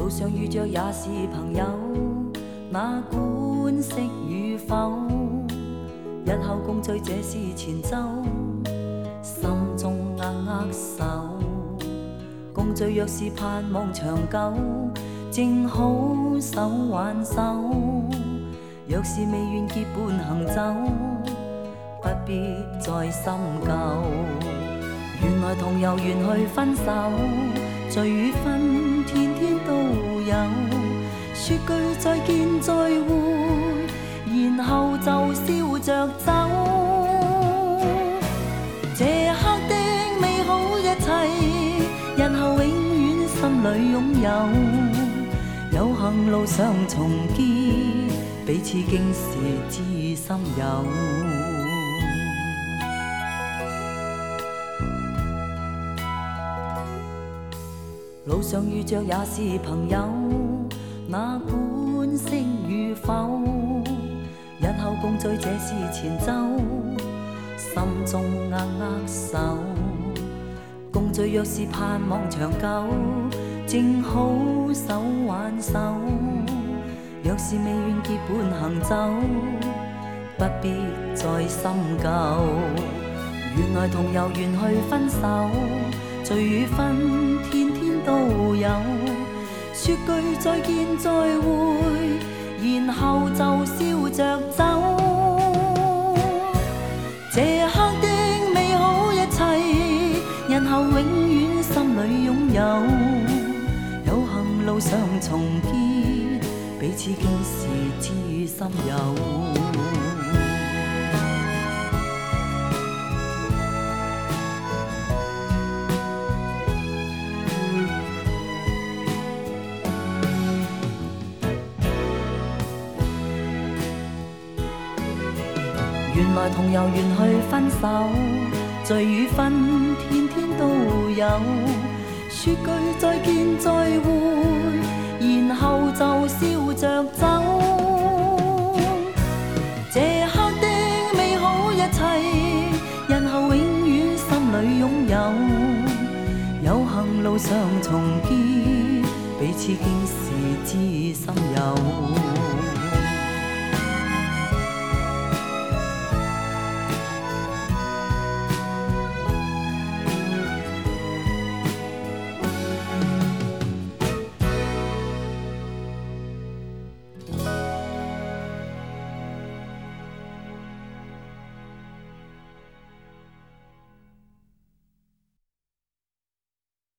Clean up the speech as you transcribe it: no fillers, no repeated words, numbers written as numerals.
路上遇着也是朋友，哪管识与否？日後共聚這是前奏，心中握手。共聚若是盼望長久，正好手挽手。若是未願結伴行走，不必再深究。原來同遊緣去分手，聚與分天天都有。說句再見再會，然後就笑着走。這刻的美好一切，日後永遠心裏擁有。有幸路上重見，彼此竟是知心友。路上遇着也是朋友，哪管識與否？日後共聚這是前奏，心中握手。共聚若是盼望長久，正好手挽手。若是未願結伴行走，不必再深究。原來同遊緣去分手，聚與分天天都有。說句再見再會，然後就笑着走。這刻的美好一切，日後永遠心裏擁有。有幸路上重見，彼此竟是知心友。原來同遊緣去分手，聚與分天天都有。說句再見再會，然後就笑着走。這刻的美好一切，日後永遠心裏擁有。有幸路上重見，彼此竟是知心友。